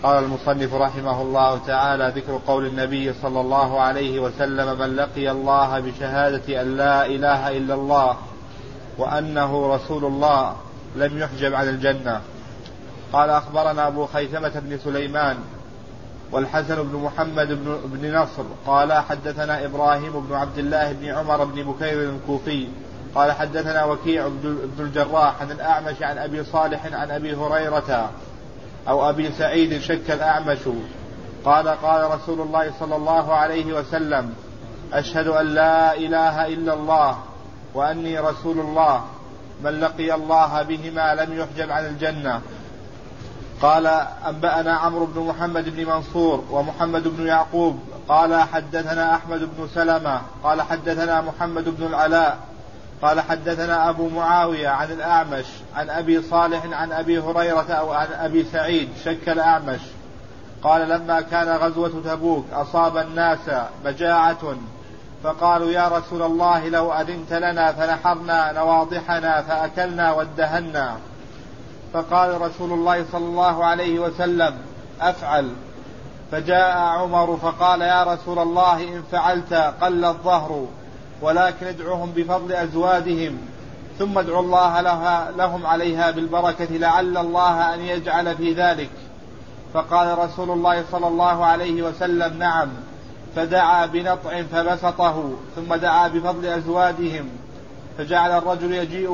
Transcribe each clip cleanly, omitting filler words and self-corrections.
قال المصنف رحمه الله تعالى: ذكر قول النبي صلى الله عليه وسلم: من لقي الله بشهادة أن لا إله إلا الله وأنه رسول الله لم يحجب عن الجنة. قال: أخبرنا أبو خيثمة بن سليمان والحسن بن محمد بن نصر قال: حدثنا إبراهيم بن عبد الله بن عمر بن بكير الكوفي قال: حدثنا وكيع بن الجراح عن الأعمش عن أبي صالح عن أبي هريرة أو أبي سعيد شك الأعمش قال: قال رسول الله صلى الله عليه وسلم: أشهد أن لا إله إلا الله وأني رسول الله، من لقي الله بهما لم يحجب عن الجنة. قال: أنبأنا عمرو بن محمد بن منصور ومحمد بن يعقوب قال: حدثنا أحمد بن سلمة قال: حدثنا محمد بن العلاء قال: حدثنا أبو معاوية عن الأعمش عن أبي صالح عن أبي هريرة أو عن أبي سعيد شك الأعمش قال: لما كان غزوة تبوك أصاب الناس مجاعة فقالوا: يا رسول الله لو أذنت لنا فنحرنا نواضحنا فأكلنا وادهنا. فقال رسول الله صلى الله عليه وسلم: أفعل. فجاء عمر فقال: يا رسول الله إن فعلت قل الظهر، ولكن ادعوهم بفضل أزوادهم ثم ادعوا الله لهم عليها بالبركة لعل الله أن يجعل في ذلك. فقال رسول الله صلى الله عليه وسلم: نعم. فدعا بنطع فبسطه ثم دعا بفضل أزوادهم، فجعل الرجل يجيء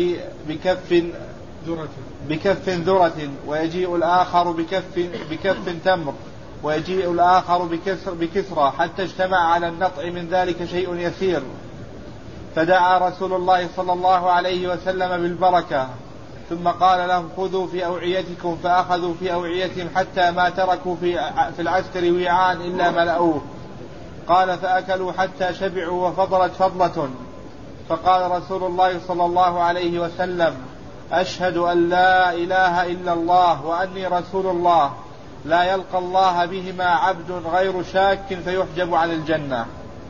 بكف ذرة ويجيء الآخر بكف تمر ويجيء الآخر بكسرة حتى اجتمع على النطع من ذلك شيء يسير. فدعا رسول الله صلى الله عليه وسلم بالبركة ثم قال لهم: خذوا في أوعيتكم. فأخذوا في أوعيتهم حتى ما تركوا في العسكر وعاء إلا ملأوه. قال: فأكلوا حتى شبعوا وفضلت فضلة. فقال رسول الله صلى الله عليه وسلم: أشهد أن لا إله إلا الله وأني رسول الله، لا يلقى الله بهما عبد غير شاك فيحجب عن الجنة.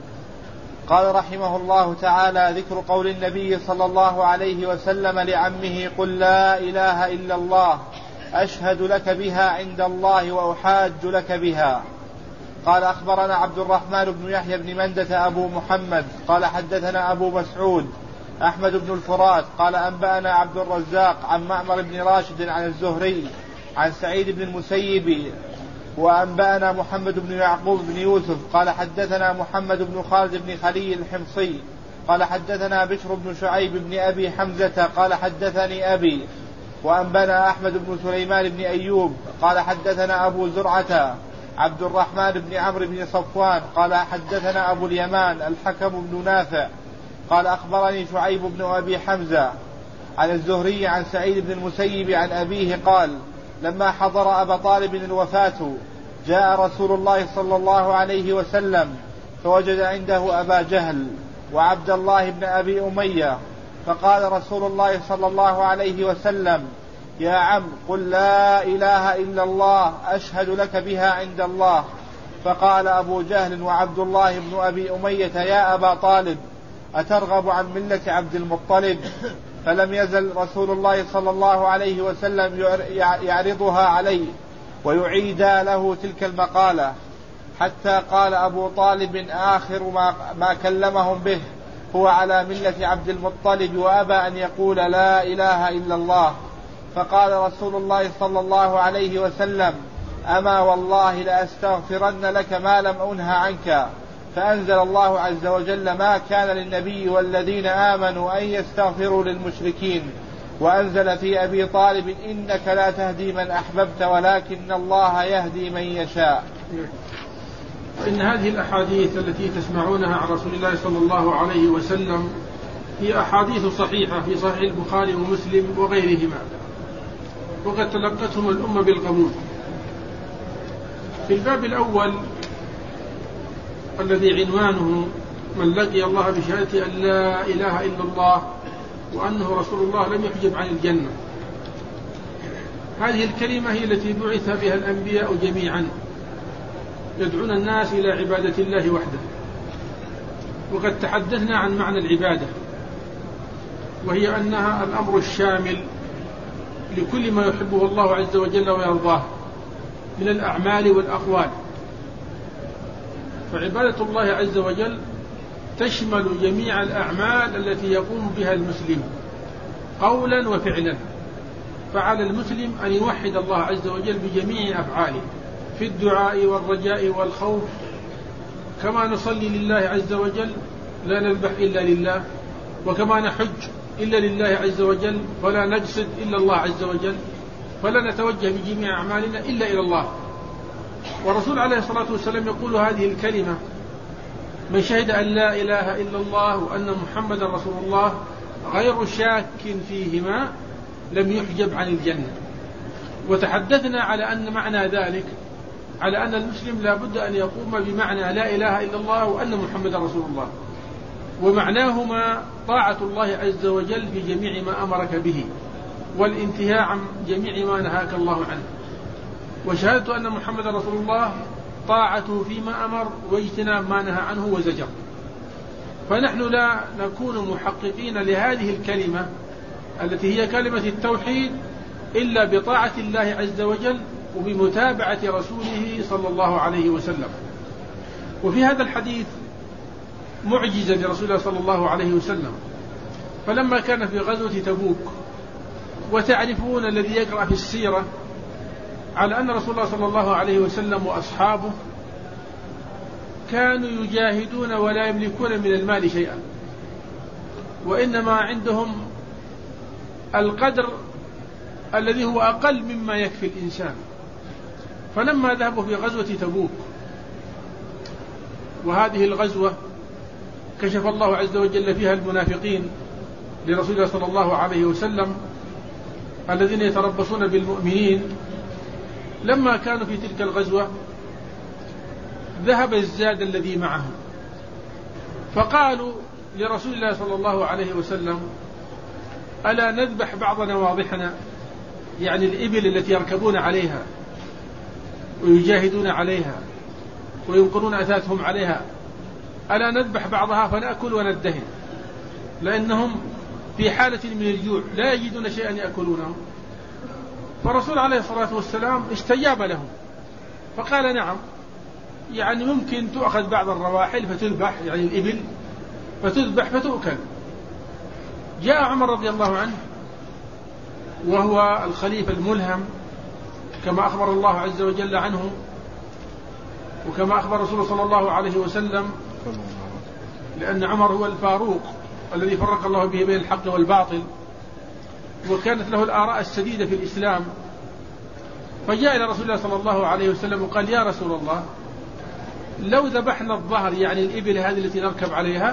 قال رحمه الله تعالى: ذكر قول النبي صلى الله عليه وسلم لعمه: قل لا إله إلا الله أشهد لك بها عند الله وأحاج لك بها. قال: أخبرنا عبد الرحمن بن يحيى بن مندة أبو محمد قال: حدثنا أبو مسعود أحمد بن الفرات قال: أنبأنا عبد الرزاق عن معمر بن راشد عن الزهري عن سعيد بن المسيب وأنبأنا محمد بن يعقوب بن يوسف قال: حدثنا محمد بن خالد بن خلي الحمصي قال: حدثنا بشر بن شعيب بن أبي حمزة قال: حدثني أبي. وأنبأنا أحمد بن سليمان بن أيوب قال: حدثنا أبو زرعة عبد الرحمن بن عمرو بن صفوان قال: حدثنا أبو اليمان الحكم بن نافع قال: أخبرني شعيب بن أبي حمزة عن الزهري عن سعيد بن المسيب عن أبيه قال: لما حضر أبا طالب الوفاة جاء رسول الله صلى الله عليه وسلم فوجد عنده أبا جهل وعبد الله بن أبي أمية، فقال رسول الله صلى الله عليه وسلم: يا عم قل لا إله إلا الله أشهد لك بها عند الله. فقال أبو جهل وعبد الله بن أبي أمية: يا أبا طالب أترغب عن ملة عبد المطلب؟ فلم يزل رسول الله صلى الله عليه وسلم يعرضها عليه ويعيد له تلك المقالة، حتى قال أبو طالب آخر ما كلمهم به: هو على ملة عبد المطلب وأبى أن يقول لا إله إلا الله. فقال رسول الله صلى الله عليه وسلم: أما والله لأستغفرن لك ما لم أنه عنك. فأنزل الله عز وجل: ما كان للنبي والذين آمنوا أن يستغفروا للمشركين. وأنزل في أبي طالب: إنك لا تهدي من أحببت ولكن الله يهدي من يشاء. إن هذه الأحاديث التي تسمعونها عن رسول الله صلى الله عليه وسلم هي أحاديث صحيحة في صحيح البخاري ومسلم وغيرهما، وقد تلقتهم الأمة بالقبول. في الباب الأول الذي عنوانه: من لقي الله بشهادة أن لا إله إلا الله وأنه رسول الله لم يحجب عن الجنة، هذه الكلمة هي التي بعث بها الأنبياء جميعا، يدعون الناس إلى عبادة الله وحده. وقد تحدثنا عن معنى العبادة، وهي أنها الأمر الشامل لكل ما يحبه الله عز وجل ويرضاه، من الأعمال والأقوال. فعبادة الله عز وجل تشمل جميع الأعمال التي يقوم بها المسلم قولا وفعلا. فعلى المسلم أن يوحد الله عز وجل بجميع أفعاله في الدعاء والرجاء والخوف، كما نصلي لله عز وجل لا نذبح إلا لله، وكما نحج إلا لله عز وجل، ولا نقصد إلا الله عز وجل، فلا نتوجه بجميع أعمالنا إلا إلى الله. والرسول عليه الصلاة والسلام يقول هذه الكلمة: من شهد أن لا إله إلا الله وأن محمد رسول الله غير شاك فيهما لم يحجب عن الجنة. وتحدثنا على أن معنى ذلك على أن المسلم لا بد أن يقوم بمعنى لا إله إلا الله وأن محمد رسول الله، ومعناهما طاعة الله عز وجل في جميع ما أمرك به، والانتهاء عن جميع ما نهاك الله عنه. وشهادة أن محمد رسول الله طاعته فيما أمر واجتناب ما نهى عنه وزجر. فنحن لا نكون محققين لهذه الكلمة التي هي كلمة التوحيد إلا بطاعة الله عز وجل وبمتابعة رسوله صلى الله عليه وسلم. وفي هذا الحديث معجزة لرسول الله صلى الله عليه وسلم. فلما كان في غزوة تبوك، وتعرفون الذي يقرأ في السيرة على أن رسول الله صلى الله عليه وسلم وأصحابه كانوا يجاهدون ولا يملكون من المال شيئا، وإنما عندهم القدر الذي هو أقل مما يكفي الإنسان. فلما ذهبوا في غزوة تبوك، وهذه الغزوة كشف الله عز وجل فيها المنافقين لرسول الله صلى الله عليه وسلم الذين يتربصون بالمؤمنين، لما كانوا في تلك الغزوة ذهب الزاد الذي معهم، فقالوا لرسول الله صلى الله عليه وسلم: ألا نذبح بعض نواضحنا، يعني الإبل التي يركبون عليها ويجاهدون عليها وينقلون أثاثهم عليها، ألا نذبح بعضها فنأكل وندهن، لأنهم في حالة من الجوع لا يجدون شيئا يأكلونه. فالرسول عليه الصلاة والسلام استجاب لهم فقال: نعم، يعني ممكن تؤخذ بعض الرواحل فتذبح، يعني الإبل فتذبح فتؤكل. جاء عمر رضي الله عنه وهو الخليفة الملهم كما أخبر الله عز وجل عنه، وكما أخبر رسول صلى الله عليه وسلم، لأن عمر هو الفاروق الذي فرق الله به بين الحق والباطل، وكانت له الآراء السديدة في الإسلام. فجاء إلى رسول الله صلى الله عليه وسلم وقال: يا رسول الله، لو ذبحنا الظهر، يعني الإبل هذه التي نركب عليها،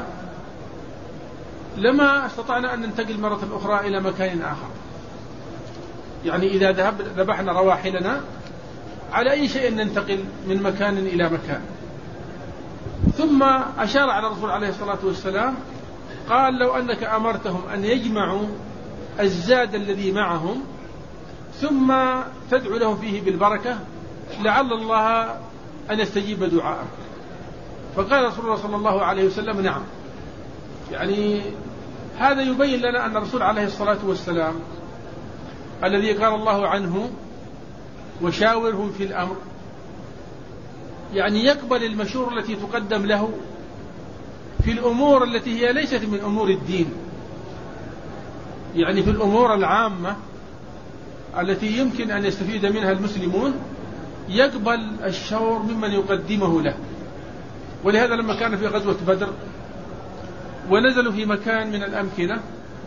لما استطعنا أن ننتقل مرة أخرى إلى مكان آخر. يعني إذا ذبحنا رواحلنا على أي شيء ننتقل من مكان إلى مكان. ثم أشار على الرسول عليه الصلاة والسلام قال: لو أنك أمرتهم أن يجمعوا الزاد الذي معهم ثم تدعو لهم فيه بالبركة لعل الله أن يستجيب دعاءك. فقال رسول الله صلى الله عليه وسلم: نعم. يعني هذا يبين لنا أن الرسول عليه الصلاة والسلام الذي قال الله عنه: وشاورهم في الأمر، يعني يقبل المشورة التي تقدم له في الأمور التي هي ليست من أمور الدين، يعني في الأمور العامة التي يمكن أن يستفيد منها المسلمون يقبل الشور ممن يقدمه له. ولهذا لما كان في غزوة بدر ونزلوا في مكان من الأمكنة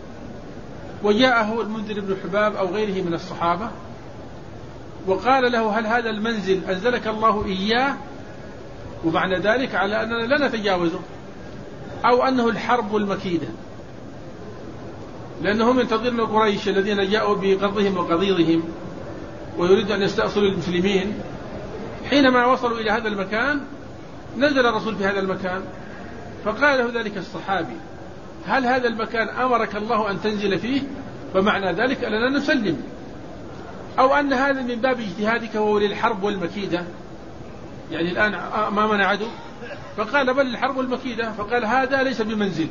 وجاءه المنذر بن حباب أو غيره من الصحابة وقال له: هل هذا المنزل أنزلك الله إياه؟ ومعنى ذلك على أننا لا نتجاوزه، أو أنه الحرب والمكيدة، لأنهم ينتظرون قريش الذين جاءوا بقضهم وقضيضهم ويريد أن يستأصلوا المسلمين. حينما وصلوا إلى هذا المكان نزل الرسول في هذا المكان فقال له ذلك الصحابي: هل هذا المكان أمرك الله أن تنزل فيه؟ فمعنى ذلك أننا نسلم، أو أن هذا من باب اجتهادك وهو للحرب والمكيدة، يعني الآن أمامنا عدو. فقال: بل الحرب والمكيدة. فقال: هذا ليس بمنزل،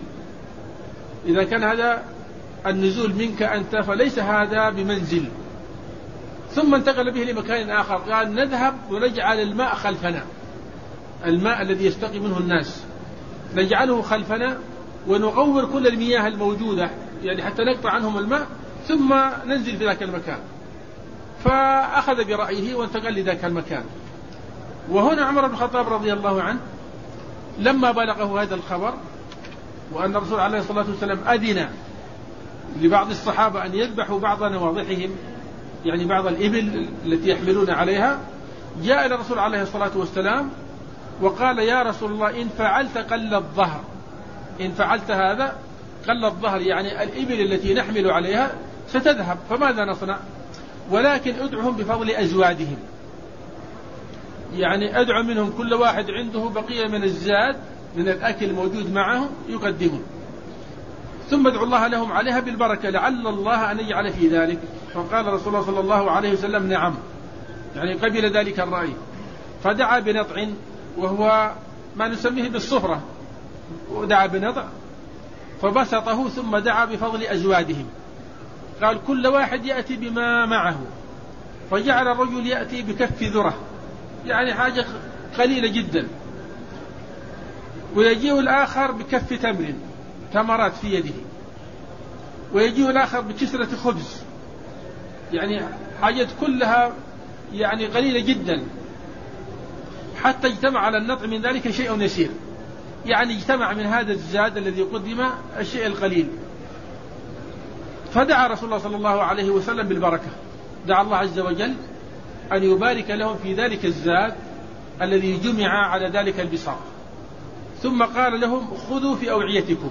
إذا كان هذا النزول منك أنت فليس هذا بمنزل. ثم انتقل به لمكان آخر، قال نذهب ونجعل الماء خلفنا، الماء الذي يستقي منه الناس نجعله خلفنا ونغور كل المياه الموجودة، يعني حتى نقطع عنهم الماء ثم ننزل في ذاك المكان. فأخذ برأيه وانتقل لذاك المكان. وهنا عمر بن الخطاب رضي الله عنه لما بلغه هذا الخبر وأن الرسول عليه الصلاة والسلام أذن لبعض الصحابة أن يذبحوا بعض نواضحهم، يعني بعض الإبل التي يحملون عليها، جاء إلى الرسول عليه الصلاة والسلام وقال يا رسول الله إن فعلت قل الظهر، إن فعلت هذا قل الظهر، يعني الإبل التي نحمل عليها ستذهب، فماذا نصنع؟ ولكن ادعهم بفضل أزوادهم، يعني ادعو منهم كل واحد عنده بقية من الزاد من الأكل موجود معه يقدمه، ثم ادعو الله لهم عليها بالبركة لعل الله أن يجعل في ذلك. فقال رسول الله صلى الله عليه وسلم نعم، يعني قبل ذلك الرأي. فدعا بنطع وهو ما نسميه بالصفرة، ودعا بنطع فبسطه ثم دعا بفضل أزوادهم، قال كل واحد يأتي بما معه، فجعل الرجل يأتي بكف ذرة، يعني حاجة قليلة جدا، ويجيء الآخر بكف تمر، تمرات في يده، ويجيء الآخر بكسرة خبز، يعني حاجات كلها يعني قليلة جدا، حتى اجتمع على النطع من ذلك شيء يسير، يعني اجتمع من هذا الزاد الذي قدم الشيء القليل. فدعا رسول الله صلى الله عليه وسلم بالبركة، دعا الله عز وجل أن يبارك لهم في ذلك الزاد الذي جمع على ذلك البساط، ثم قال لهم خذوا في أوعيتكم،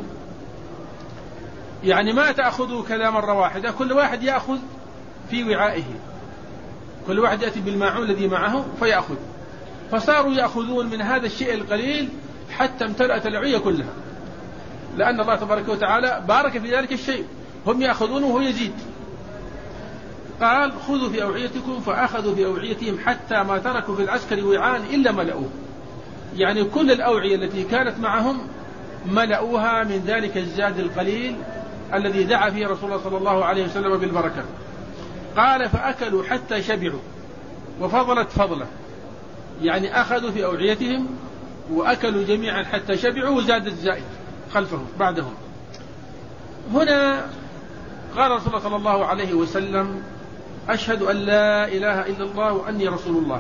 يعني ما تأخذوا كذا مرة واحدة، كل واحد يأخذ في وعائه، كل واحد يأتي بالماعون الذي معه فيأخذ. فصاروا يأخذون من هذا الشيء القليل حتى امتلأت الأوعية كلها، لأن الله تبارك وتعالى بارك في ذلك الشيء، هم يأخذونه وهو يزيد. قال خذوا في أوعيتكم، فأخذوا في أوعيتهم حتى ما تركوا في العسكر وعاء إلا ملأوه، يعني كل الأوعية التي كانت معهم ملأوها من ذلك الزاد القليل الذي دعا فيه رسول الله صلى الله عليه وسلم بالبركة. قال فأكلوا حتى شبعوا وفضلت فضله، يعني أخذوا في أوعيتهم وأكلوا جميعا حتى شبعوا وزاد الزائد خلفهم بعدهم. هنا قال رسول الله صلى الله عليه وسلم أشهد أن لا إله إلا الله وأني رسول الله،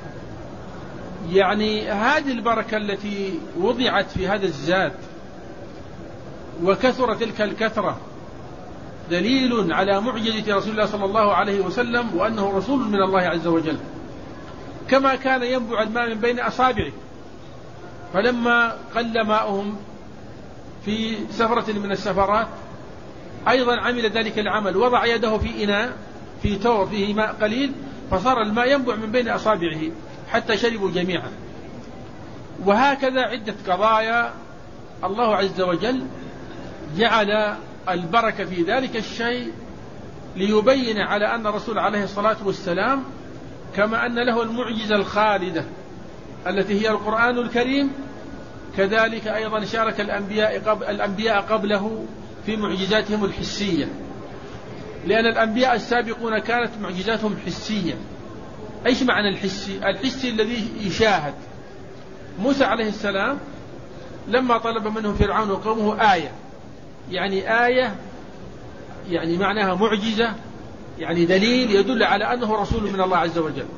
يعني هذه البركة التي وضعت في هذا الزاد وكثر تلك الكثرة دليل على معجزة رسول الله صلى الله عليه وسلم وأنه رسول من الله عز وجل. كما كان ينبع الماء من بين أصابعه، فلما قل ماؤهم في سفرة من السفرات أيضا عمل ذلك العمل، وضع يده في إناء في تور فيه ماء قليل، فصار الماء ينبع من بين أصابعه حتى شربوا جميعا. وهكذا عدة قضايا الله عز وجل جعل البركة في ذلك الشيء ليبين على أن الرسول عليه الصلاة والسلام كما أن له المعجزة الخالدة التي هي القرآن الكريم، كذلك أيضا شارك الأنبياء قبله في معجزاتهم الحسية، لأن الأنبياء السابقون كانت معجزاتهم حسية. إيش معنى الحسي؟ الحسي الذي يشاهد. موسى عليه السلام لما طلب منه فرعون وقومه آية، يعني آية يعني معناها معجزة، يعني دليل يدل على أنه رسول من الله عز وجل.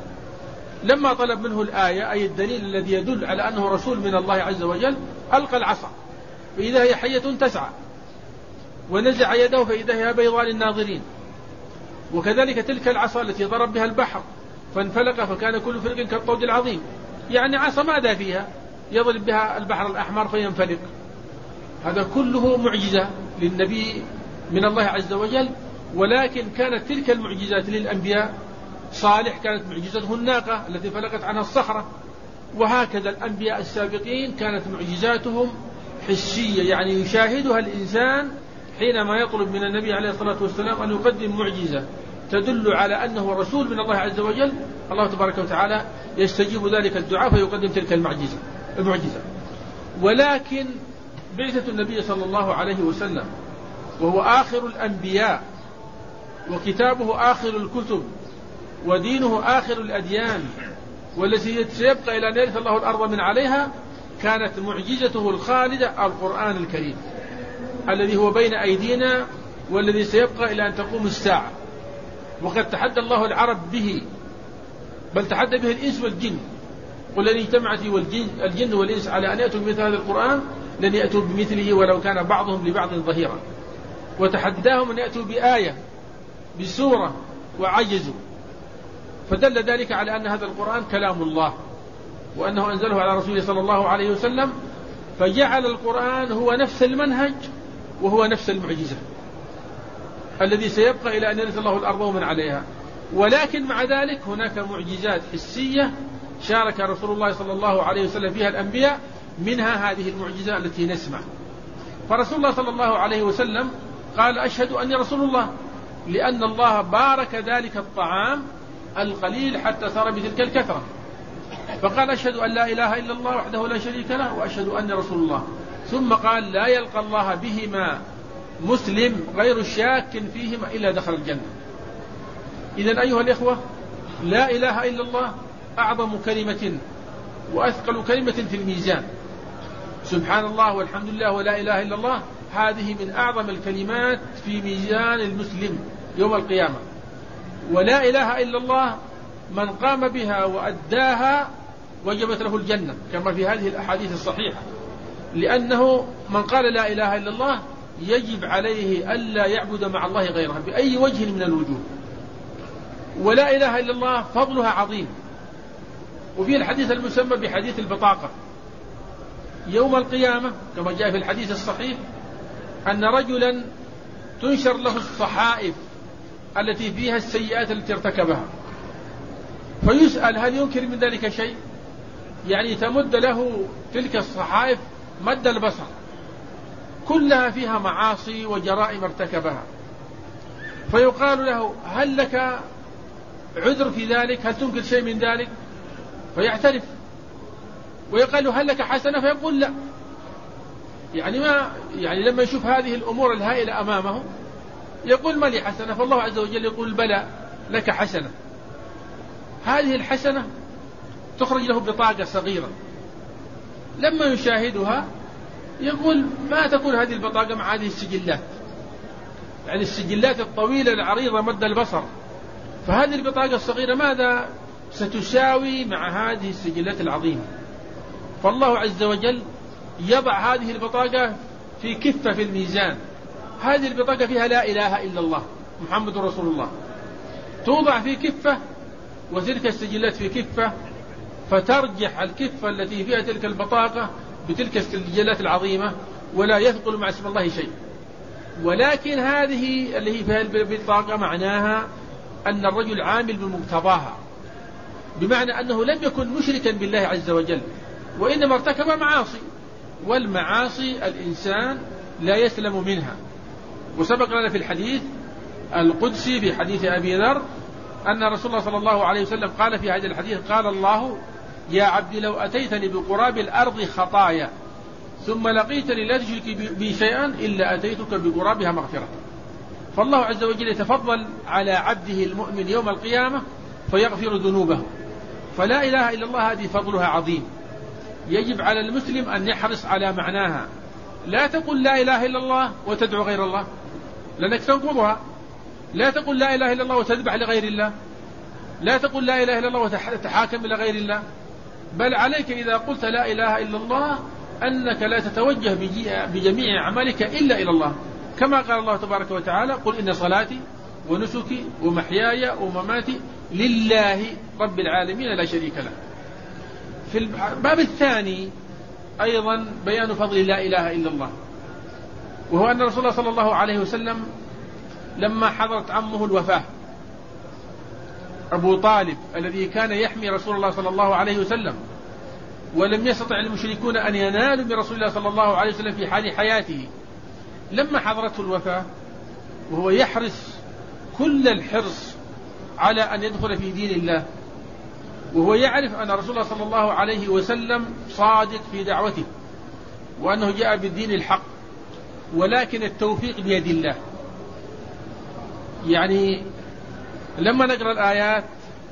لما طلب منه الآية أي الدليل الذي يدل على أنه رسول من الله عز وجل، ألقى العصا فإذا هي حية تسعى، ونزع يده فإذا هي بيضاء للناظرين. وكذلك تلك العصا التي ضرب بها البحر فانفلق فكان كل فرق كالطود العظيم، يعني عصا ماذا فيها؟ يضرب بها البحر الأحمر فينفلق. هذا كله معجزة للنبي من الله عز وجل. ولكن كانت تلك المعجزات للأنبياء. صالح كانت معجزته الناقة التي فلقت عنها الصخرة، وهكذا الأنبياء السابقين كانت معجزاتهم حسية، يعني يشاهدها الإنسان حينما يطلب من النبي عليه الصلاة والسلام أن يقدم معجزة تدل على أنه رسول من الله عز وجل. الله تبارك وتعالى يستجيب ذلك الدعاء فيقدم تلك المعجزة. ولكن بعثة النبي صلى الله عليه وسلم وهو آخر الأنبياء وكتابه آخر الكتب ودينه آخر الأديان والتي سيبقى إلى أن يرث الله الأرض من عليها، كانت معجزته الخالدة القرآن الكريم الذي هو بين أيدينا والذي سيبقى إلى أن تقوم الساعة. وقد تحدى الله العرب به، بل تحدى به الإنس والجن، قل لن اجتمعت الجن والإنس على أن يأتوا بمثل هذا القرآن لن يأتوا بمثله ولو كان بعضهم لبعض ظهيرا. وتحداهم أن يأتوا بآية بسورة وعجزوا، فدل ذلك على أن هذا القرآن كلام الله وأنه أنزله على رسوله صلى الله عليه وسلم، فجعل القرآن هو نفس المنهج وهو نفس المعجزة الذي سيبقى إلى أن يرث الله الأرض ومن عليها. ولكن مع ذلك هناك معجزات حسية شارك رسول الله صلى الله عليه وسلم فيها الأنبياء، منها هذه المعجزة التي نسمع. فرسول الله صلى الله عليه وسلم قال أشهد أني رسول الله، لأن الله بارك ذلك الطعام القليل حتى صار بتلك الكثرة، فقال أشهد أن لا إله إلا الله وحده لا شريك له وأشهد أني رسول الله. ثم قال لا يلقى الله بهما مسلم غير شاك فيهما إلا دخل الجنة. إذن أيها الإخوة، لا إله إلا الله أعظم كلمة وأثقل كلمة في الميزان. سبحان الله والحمد لله ولا إله إلا الله، هذه من أعظم الكلمات في ميزان المسلم يوم القيامة. ولا إله إلا الله من قام بها وأداها وجبت له الجنة، كما في هذه الأحاديث الصحيحة، لأنه من قال لا إله إلا الله يجب عليه ألا يعبد مع الله غيرها بأي وجه من الوجوه. ولا إله إلا الله فضلها عظيم. وفي الحديث المسمى بحديث البطاقة، يوم القيامة كما جاء في الحديث الصحيح أن رجلا تنشر له الصحائف التي فيها السيئات التي ارتكبها، فيسأل هل ينكر من ذلك شيء؟ يعني تمد له تلك الصحائف مد البصر، كلها فيها معاصي وجرائم ارتكبها، فيقال له هل لك عذر في ذلك؟ هل تنكر شيء من ذلك؟ فيعترف. ويقال له هل لك حسنة؟ فيقول لا. يعني لما يشوف هذه الأمور الهائلة أمامه يقول ما لي حسنة، فالله عز وجل يقول بلى لك حسنة. هذه الحسنة تخرج له بطاقة صغيرة، لما يشاهدها يقول ما تكون هذه البطاقة مع هذه السجلات، يعني السجلات الطويلة العريضة مد البصر، فهذه البطاقة الصغيرة ماذا ستساوي مع هذه السجلات العظيمة؟ فالله عز وجل يضع هذه البطاقة في كفة في الميزان، هذه البطاقة فيها لا إله إلا الله محمد رسول الله، توضع في كفة وتلك السجلات في كفة، فترجح الكفة التي فيها تلك البطاقة بتلك السجلات العظيمة ولا يثقل مع اسم الله شيء. ولكن هذه اللي هي فيها البطاقة معناها أن الرجل عامل بمقتضاها، بمعنى أنه لم يكن مشركا بالله عز وجل وإنما ارتكب معاصي، والمعاصي الإنسان لا يسلم منها. وسبق لنا في الحديث القدسي في حديث أبي ذر أن رسول الله صلى الله عليه وسلم قال في هذا الحديث قال الله يا عبدي لو أتيتني بقراب الأرض خطايا ثم لقيتني لا تشرك بي شيئا إلا أتيتك بقرابها مغفرة. فالله عز وجل يتفضل على عبده المؤمن يوم القيامة فيغفر ذنوبه. فلا إله إلا الله هذه فضلها عظيم، يجب على المسلم أن يحرص على معناها. لا تقل لا إله إلا الله وتدعو غير الله لأنك تنقضها، لا تقل لا إله إلا الله وتذبح لغير الله، لا تقل لا إله إلا الله وتحاكم إلى غير الله، بل عليك إذا قلت لا إله إلا الله أنك لا تتوجه بجميع أعمالك إلا إلى الله، كما قال الله تبارك وتعالى قل إن صلاتي ونسكي ومحياي ومماتي لله رب العالمين لا شريك له. في الباب الثاني أيضا بيان فضل لا إله إلا الله، وهو أن رسول الله صلى الله عليه وسلم لما حضرت عمه الوفاة أبو طالب الذي كان يحمي رسول الله صلى الله عليه وسلم، ولم يستطع المشركون أن ينالوا برسول الله صلى الله عليه وسلم في حال حياته، لما حضرته الوفاة وهو يحرص كل الحرص على أن يدخل في دين الله، وهو يعرف أن رسول الله صلى الله عليه وسلم صادق في دعوته وأنه جاء بالدين الحق، ولكن التوفيق بيد الله. يعني لما نقرأ الآيات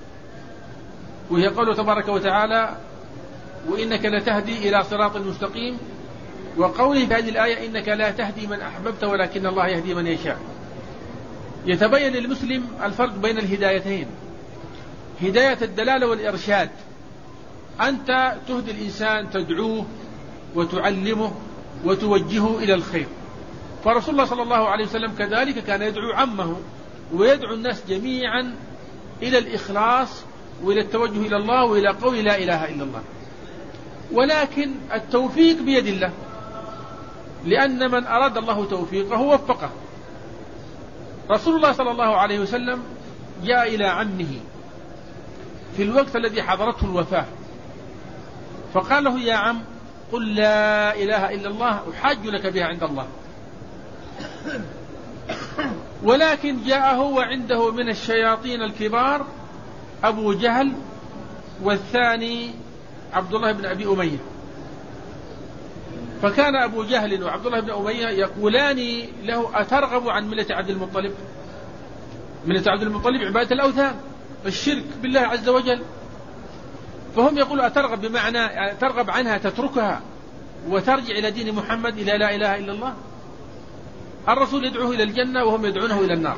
وهي قوله تبارك وتعالى: وإنك لتهدي إلى صراط مستقيم، وقوله في هذه الآية: إنك لا تهدي من أحببت ولكن الله يهدي من يشاء. يتبين للمسلم الفرق بين الهدايتين: هداية الدلالة والإرشاد، أنت تهدي الإنسان، تدعوه وتعلمه وتوجهه إلى الخير. فرسول الله صلى الله عليه وسلم كذلك كان يدعو عمه ويدعو الناس جميعا إلى الإخلاص وإلى التوجه إلى الله وإلى قول لا إله إلا الله. ولكن التوفيق بيد الله، لأن من أراد الله توفيقه وفقه. رسول الله صلى الله عليه وسلم جاء إلى عمه في الوقت الذي حضرته الوفاة، فقال له: يا عم، قل لا إله إلا الله أحاج لك بها عند الله. ولكن جاءه وعنده من الشياطين الكبار أبو جهل، والثاني عبد الله بن أبي أمية. فكان أبو جهل وعبد الله بن أمية يقولان له: أترغب عن ملة عبد المطلب؟ ملة عبد المطلب عبادة الأوثان، الشرك بالله عز وجل. فهم يقولوا: أترغب، بمعنى يعني ترغب عنها، تتركها وترجع إلى دين محمد، إلى لا إله إلا الله. الرسول يدعوه إلى الجنة وهم يدعونه إلى النار.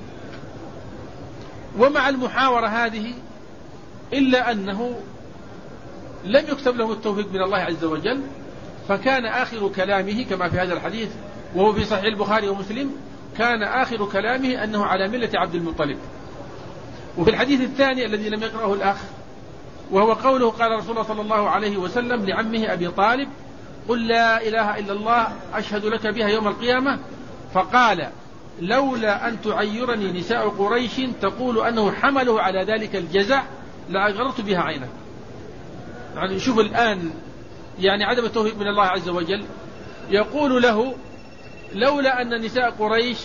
ومع المحاورة هذه إلا أنه لم يكتب له التوفيق من الله عز وجل، فكان آخر كلامه كما في هذا الحديث وهو في صحيح البخاري ومسلم، كان آخر كلامه أنه على ملة عبد المطلب. وفي الحديث الثاني الذي لم يقرأه الأخ، وهو قوله: قال رسول الله صلى الله عليه وسلم لعمه أبي طالب: قل لا إله إلا الله أشهد لك بها يوم القيامة. فقال: لولا أن تعيرني نساء قريش تقول أنه حمله على ذلك الجزع لأغرت بها عينه. يعني شوف الآن يعني عدم التوفيق من الله عز وجل. يقول له: لولا أن نساء قريش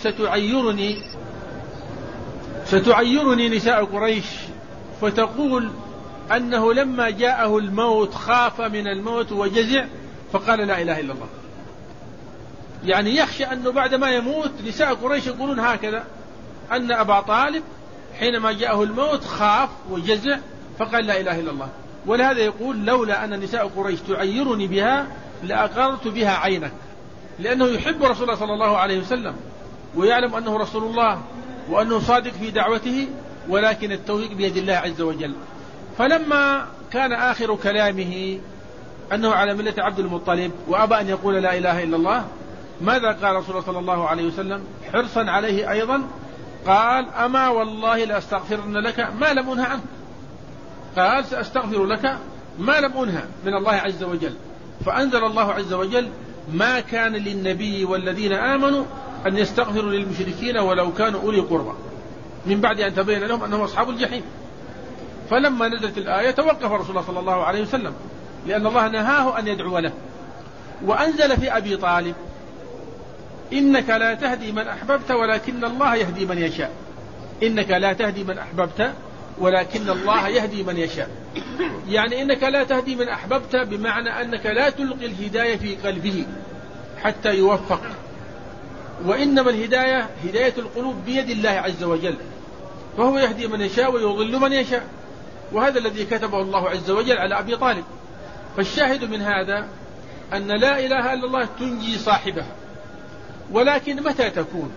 ستعيرني نساء قريش، فتقول أنه لما جاءه الموت خاف من الموت وجزع فقال لا إله إلا الله. يعني يخشى أنه بعد ما يموت نساء قريش يقولون هكذا، أن أبا طالب حينما جاءه الموت خاف وجزع فقال لا إله إلا الله. ولهذا يقول: لولا أن نساء قريش تعيرني بها لأقررت بها عينك، لأنه يحب رسول الله صلى الله عليه وسلم ويعلم أنه رسول الله وأنه صادق في دعوته، ولكن التوفيق بيد الله عز وجل. فلما كان آخر كلامه أنه على ملة عبد المطلب وأبى أن يقول لا إله إلا الله، ماذا قال رسول الله صلى الله عليه وسلم حرصا عليه أيضا؟ قال: أما والله لأستغفرن لك ما لم أنه عنك. قال: سأستغفر لك ما لم أنه من الله عز وجل. فأنزل الله عز وجل: ما كان للنبي والذين آمنوا أن يستغفروا للمشركين ولو كانوا أولي قربى، من بعد أن تبين لهم أنهم أصحاب الجحيم. فلما نزلت الآية توقف رسول الله صلى الله عليه وسلم، لأن الله نهاه أن يدعو له. وأنزل في أبي طالب: إنك لا تهدي من أحببت ولكن الله يهدي من يشاء. إنك لا تهدي من أحببت ولكن الله يهدي من يشاء. يعني إنك لا تهدي من أحببت بمعنى أنك لا تلقي الهداية في قلبه حتى يوفق، وإنما الهداية هداية القلوب بيد الله عز وجل، فهو يهدي من يشاء ويضل من يشاء، وهذا الذي كتبه الله عز وجل على أبي طالب. فالشاهد من هذا أن لا إله إلا الله تنجي صاحبها، ولكن متى تكون؟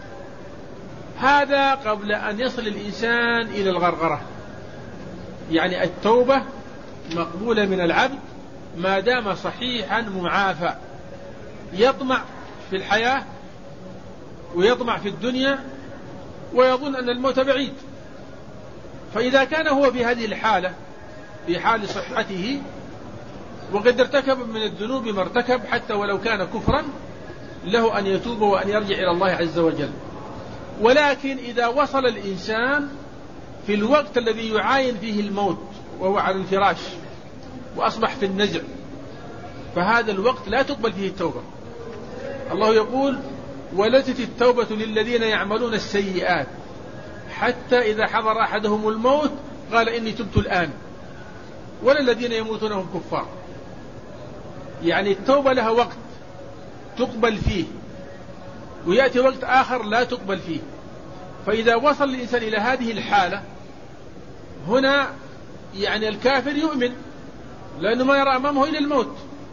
هذا قبل أن يصل الإنسان إلى الغرغرة. يعني التوبة مقبولة من العبد ما دام صحيحا معافى، يطمع في الحياة ويطمع في الدنيا ويظن أن الموت بعيد. فإذا كان هو في هذه الحالة، في حال صحته، وقد ارتكب من الذنوب ما ارتكب حتى ولو كان كفرا، له أن يتوب وأن يرجع إلى الله عز وجل. ولكن إذا وصل الإنسان في الوقت الذي يعاين فيه الموت وهو على الفراش وأصبح في النزع، فهذا الوقت لا تقبل فيه التوبة. الله يقول: وليست التوبة للذين يعملون السيئات حتى إذا حضر أحدهم الموت قال إني تبت الآن، ولا الذين يموتون هم كفار. يعني التوبة لها وقت تقبل فيه، ويأتي وقت آخر لا تقبل فيه. فإذا وصل الإنسان إلى هذه الحالة، هنا يعني الكافر يؤمن لأنه ما يرى أمامه إلا الموت،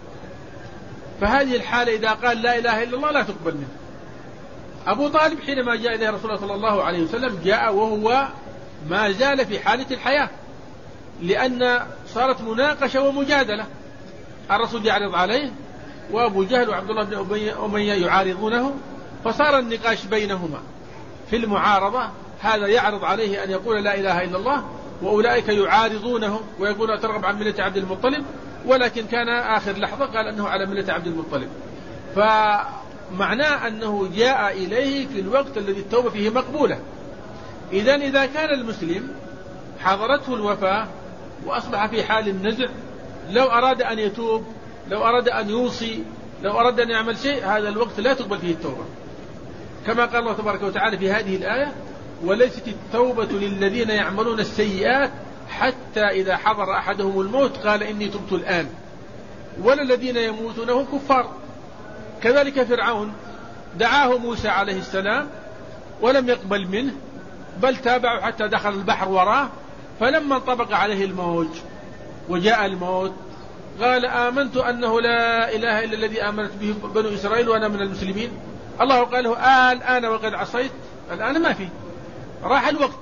فهذه الحالة إذا قال لا إله إلا الله لا تقبل منه. أبو طالب حينما جاء إليه رسول الله صلى الله عليه وسلم جاء وهو ما زال في حالة الحياة، لأن صارت مناقشة ومجادلة، الرسول يعرض عليه وأبو جهل وعبد الله بن أمية يعارضونه، فصار النقاش بينهما في المعارضة، هذا يعرض عليه أن يقول لا إله إلا الله وأولئك يعارضونه ويقول ترغب عن ملة عبد المطلب، ولكن كان آخر لحظة قال أنه على ملة عبد المطلب. فمعناه أنه جاء إليه في الوقت الذي التوبة فيه مقبولة. إذا كان المسلم حضرته الوفاة وأصبح في حال النزع، لو أراد أن يتوب، لو أراد أن يوصي، لو أراد أن يعمل شيء، هذا الوقت لا تقبل فيه التوبة، كما قال الله تبارك وتعالى في هذه الآية: وليست التوبة للذين يعملون السيئات حتى إذا حضر أحدهم الموت قال إني تبت الآن، ولا الذين يموتون هم كفار. كذلك فرعون دعاه موسى عليه السلام ولم يقبل منه، بل تابعه حتى دخل البحر وراه، فلما انطبق عليه الموج وجاء الموت قال آمنت أنه لا إله إلا الذي آمنت به بنو إسرائيل وأنا من المسلمين. الله قال له الآن وقد عصيت، الآن ما في، راح الوقت.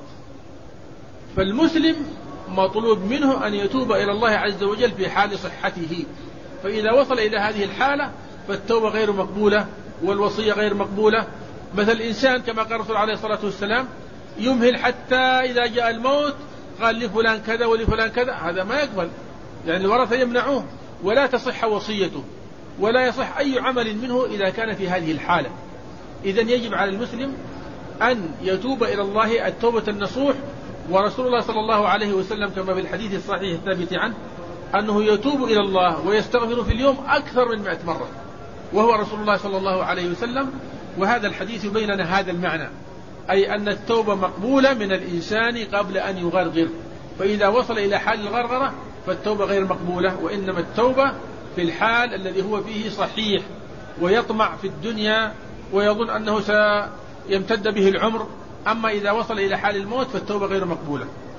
فالمسلم مطلوب منه أن يتوب إلى الله عز وجل في حال صحته، فإذا وصل إلى هذه الحالة فالتوبة غير مقبولة والوصية غير مقبولة. مثل الإنسان كما قال الرسول عليه الصلاة والسلام يمهل حتى إذا جاء الموت قال لفلان كذا ولفلان كذا، هذا ما يقبل، يعني الورثة يمنعوه، ولا تصح وصيته ولا يصح أي عمل منه إذا كان في هذه الحالة. إذن يجب على المسلم أن يتوب إلى الله التوبة النصوح، ورسول الله صلى الله عليه وسلم كما في الحديث الصحيح الثابت عنه أنه يتوب إلى الله ويستغفر في اليوم أكثر من 100 مرة، وهو رسول الله صلى الله عليه وسلم. وهذا الحديث يبين لنا هذا المعنى، أي أن التوبة مقبولة من الإنسان قبل أن يغرغر، فإذا وصل إلى حال الغرغرة فالتوبة غير مقبولة، وإنما التوبة في الحال الذي هو فيه صحيح ويطمع في الدنيا ويظن أنه سيمتد به العمر. أما إذا وصل إلى حال الموت فالتوبة غير مقبولة.